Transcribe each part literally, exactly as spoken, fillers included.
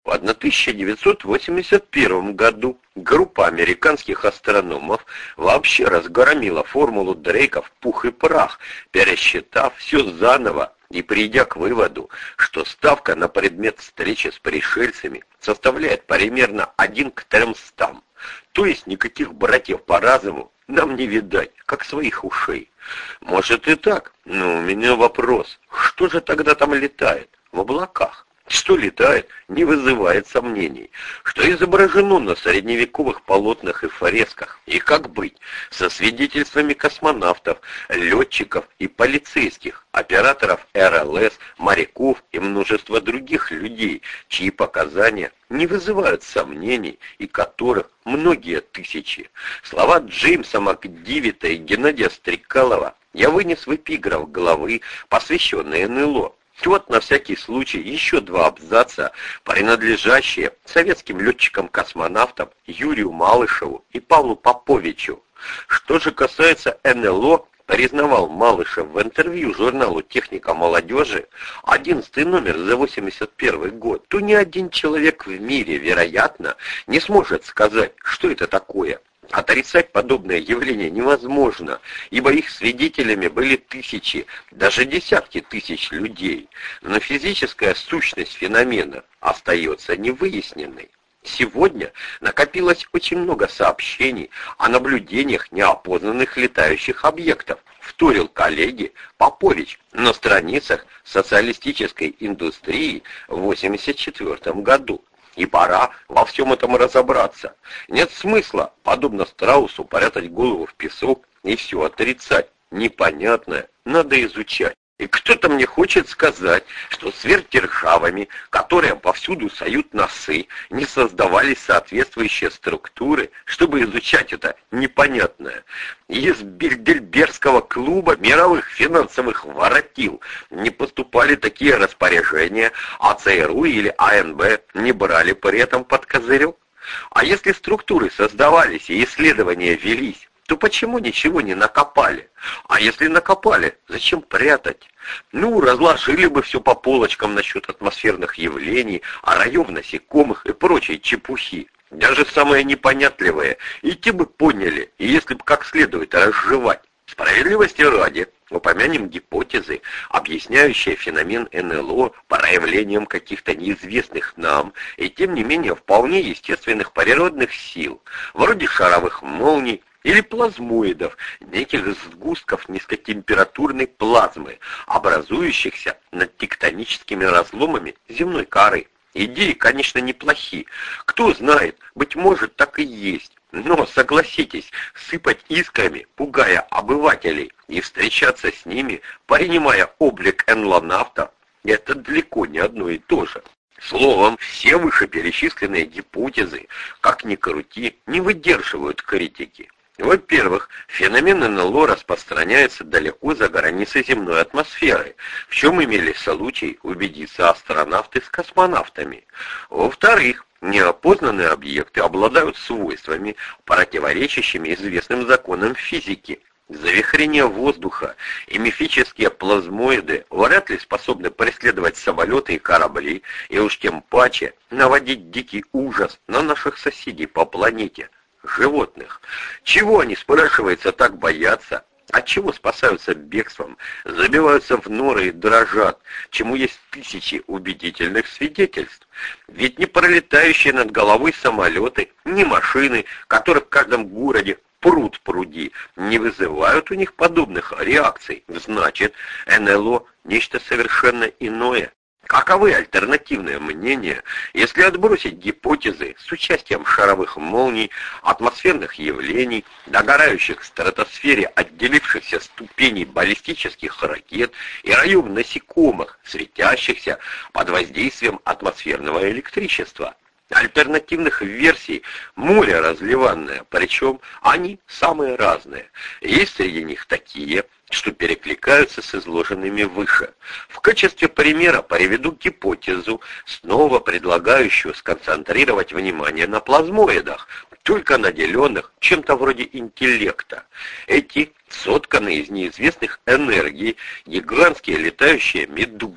В тысяча девятьсот восемьдесят первом году группа американских астрономов вообще разгромила формулу Дрейка в пух и прах, пересчитав все заново и придя к выводу, что ставка на предмет встречи с пришельцами составляет примерно один к трёмстам. То есть никаких братьев по разуму нам не видать, как своих ушей. Может и так, но у меня вопрос, что же тогда там летает в облаках? Что летает, не вызывает сомнений. Что изображено на средневековых полотнах и фресках. И как быть со свидетельствами космонавтов, летчиков и полицейских, операторов эр эл эс, моряков и множества других людей, чьи показания не вызывают сомнений и которых многие тысячи. Слова Джеймса МакДивита и Геннадия Стрекалова я вынес в эпиграф главы, посвященной эн эл о. Вот на всякий случай еще два абзаца, принадлежащие советским летчикам-космонавтам Юрию Малышеву и Павлу Поповичу. Что же касается эн эл о, признавал Малышев в интервью журналу «Техника молодежи», одиннадцатый номер за восемьдесят первый год, то ни один человек в мире, вероятно, не сможет сказать, что это такое. Отрицать подобное явление невозможно, ибо их свидетелями были тысячи, даже десятки тысяч людей, но физическая сущность феномена остается невыясненной. Сегодня накопилось очень много сообщений о наблюдениях неопознанных летающих объектов, вторил коллеге Попович на страницах социалистической индустрии в восемьдесят четвёртом году. И пора во всем этом разобраться. Нет смысла, подобно страусу, прятать голову в песок и все отрицать. Непонятное надо изучать. И кто-то мне хочет сказать, что сверхдержавами, которые повсюду соют носы, не создавались соответствующие структуры, чтобы изучать это непонятное. Из Бильдельбергского клуба мировых финансовых воротил не поступали такие распоряжения, а цэ эр у или а эн бэ не брали при этом под козырек. А если структуры создавались и исследования велись, то почему ничего не накопали? А если накопали, зачем прятать? Ну, разложили бы все по полочкам насчет атмосферных явлений, а раев насекомых и прочей чепухи. Даже самые непонятливые, и те бы поняли, и если бы как следует разжевать. Справедливости ради, упомянем гипотезы, объясняющие феномен эн эл о проявлением каких-то неизвестных нам и тем не менее вполне естественных природных сил, вроде шаровых молний, или плазмоидов, неких сгустков низкотемпературной плазмы, образующихся над тектоническими разломами земной коры. Идеи, конечно, неплохи. Кто знает, быть может, так и есть. Но, согласитесь, сыпать искрами, пугая обывателей, и встречаться с ними, принимая облик энлонавта, это далеко не одно и то же. Словом, все вышеперечисленные гипотезы, как ни крути, не выдерживают критики. Во-первых, феномен эн эл о распространяется далеко за границы земной атмосферы, в чем имели случай убедиться астронавты с космонавтами. Во-вторых, неопознанные объекты обладают свойствами, противоречащими известным законам физики. Завихрение воздуха и мифические плазмоиды вряд ли способны преследовать самолеты и корабли, и уж тем паче наводить дикий ужас на наших соседей по планете. Животных. Чего они, спрашивается, так боятся? Отчего спасаются бегством, забиваются в норы и дрожат, чему есть тысячи убедительных свидетельств? Ведь не пролетающие над головой самолеты, ни машины, которых в каждом городе пруд пруди, не вызывают у них подобных реакций. Значит, эн эл о нечто совершенно иное. Каковы альтернативные мнения, если отбросить гипотезы с участием шаровых молний, атмосферных явлений, догорающих в стратосфере отделившихся ступеней баллистических ракет и раев насекомых, светящихся под воздействием атмосферного электричества? Альтернативных версий море разливанное, причем они самые разные. Есть среди них такие, что перекликаются с изложенными выше. В качестве примера приведу гипотезу, снова предлагающую сконцентрировать внимание на плазмоидах, только наделенных чем-то вроде интеллекта. Эти сотканы из неизвестных энергий, гигантские летающие медузы,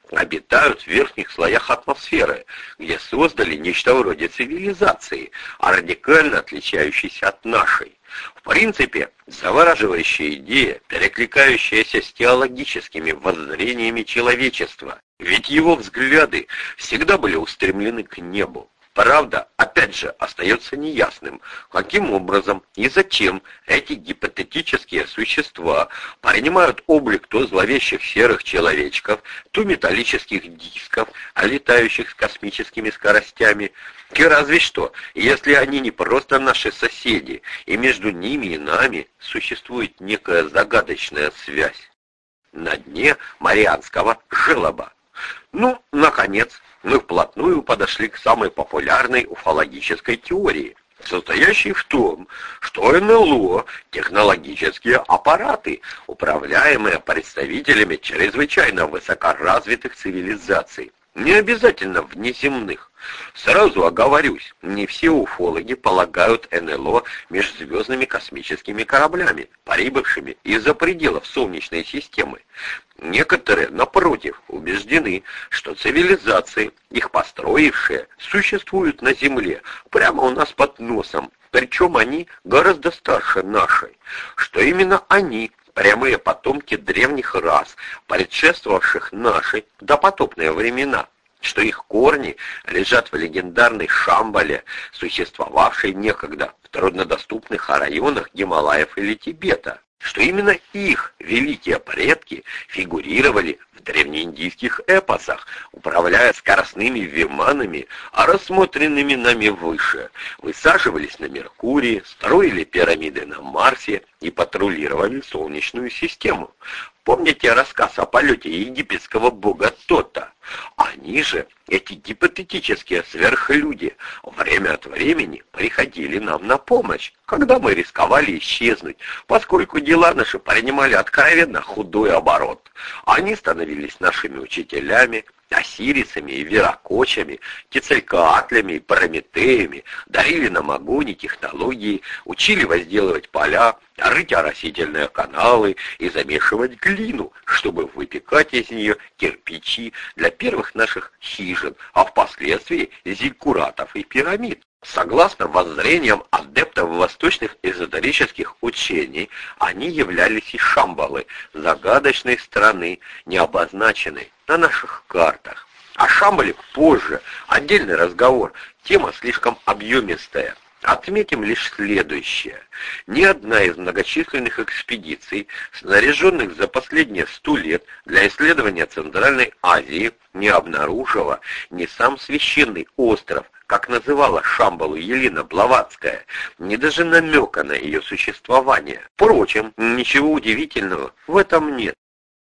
обитают в верхних слоях атмосферы, где создали нечто вроде цивилизации, а радикально отличающейся от нашей. В принципе, завораживающая идея, перекликающаяся с теологическими воззрениями человечества, ведь его взгляды всегда были устремлены к небу. Правда, опять же, остается неясным, каким образом и зачем эти гипотетические существа принимают облик то зловещих серых человечков, то металлических дисков, летающих с космическими скоростями. И разве что, если они не просто наши соседи, и между ними и нами существует некая загадочная связь. На дне Марианского желоба. Ну, наконец, мы вплотную подошли к самой популярной уфологической теории, состоящей в том, что эн эл о – технологические аппараты, управляемые представителями чрезвычайно высокоразвитых цивилизаций, не обязательно внеземных. Сразу оговорюсь, не все уфологи полагают эн эл о межзвездными космическими кораблями, прибывшими из-за пределов Солнечной системы. Некоторые, напротив, убеждены, что цивилизации, их построившие, существуют на Земле, прямо у нас под носом, причем они гораздо старше нашей, что именно они – прямые потомки древних рас, предшествовавших нашей допотопные времена, что их корни лежат в легендарной Шамбале, существовавшей некогда в труднодоступных районах Гималаев или Тибета, что именно их великие предки фигурировали в древнеиндийских эпосах, управляя скоростными виманами, а рассмотренными нами выше, высаживались на Меркурии, строили пирамиды на Марсе и патрулировали Солнечную систему. Помните рассказ о полете египетского бога Тота? Они же, эти гипотетические сверхлюди, время от времени приходили нам на помощь, когда мы рисковали исчезнуть, поскольку дела наши принимали откровенно худой оборот. Они становились нашими учителями, осирисами и веракочами, кецалькоатлями и прометеями, дарили нам огонь и технологии, учили возделывать поля, рыть оросительные каналы и замешивать глину, чтобы выпекать из нее кирпичи для первых наших хижин, а впоследствии зиккуратов и пирамид. Согласно воззрениям адептов восточных эзотерических учений, они являлись из Шамбалы, загадочной страны, не обозначенной на наших картах. О Шамбале позже, отдельный разговор, тема слишком объемистая. Отметим лишь следующее. Ни одна из многочисленных экспедиций, снаряженных за последние сто лет для исследования Центральной Азии, не обнаружила ни сам священный остров, как называла Шамбалу Елена Блаватская, ни даже намека на ее существование. Впрочем, ничего удивительного в этом нет.